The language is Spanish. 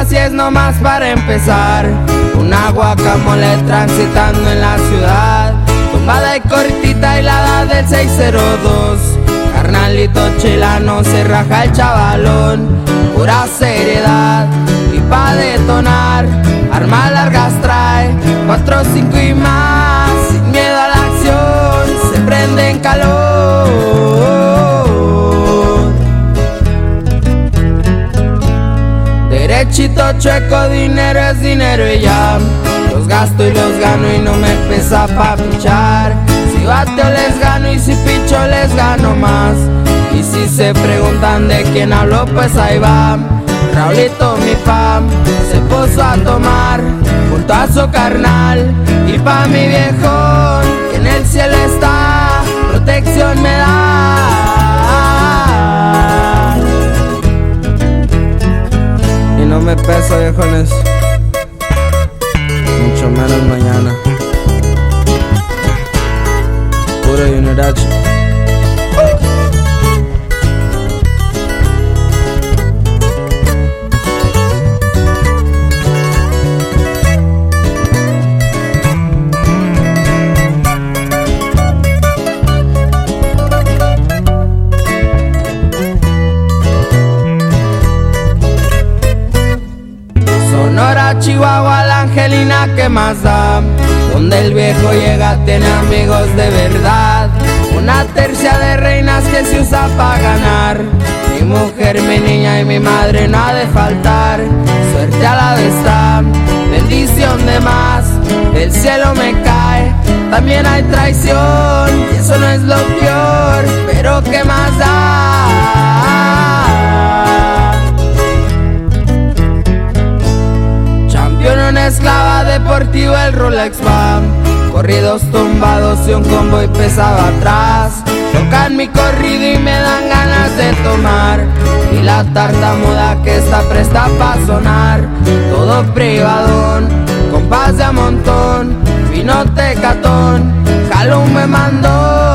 así es nomás para empezar. Una guacamole transitando en la ciudad, tumbada y cortita hilada del 602. Carnalito chilano se raja el chavalón, pura seriedad y pa' detonar. Armas largas trae, 4, 5 y más. Sin miedo a la acción, se prende en calor. Derechito chueco, dinero es dinero y ya. Los gasto y los gano y no me pesa pa' pichar. Si bateo les gano y si picho les gano más. Y si se preguntan de quién hablo, pues ahí va. Raulito mi pam se puso a tomar junto a su carnal. Y pa' mi viejón que en el cielo está, protección me da. Y no me peso, viejones, mucho menos mañana. Puro unidad. Sonora, Chihuahua, la Angelina, ¿qué más da? Donde el viejo llega tiene amigos de verdad. Una tercia de reinas que se usa para ganar. Mi mujer, mi niña y mi madre no ha de faltar. Suerte a la vez está, bendición de más. Del cielo me cae, también hay traición. Y eso no es lo peor, pero ¿qué más da? Una esclava, deportivo el Rolex va. Corridos tumbados y un convoy pesado atrás. Tocan mi corrido y me dan ganas de tomar. Y la tartamuda que está presta pa' sonar. Todo privadón, compás de a montón. Vino tecatón, jalo un me mandó.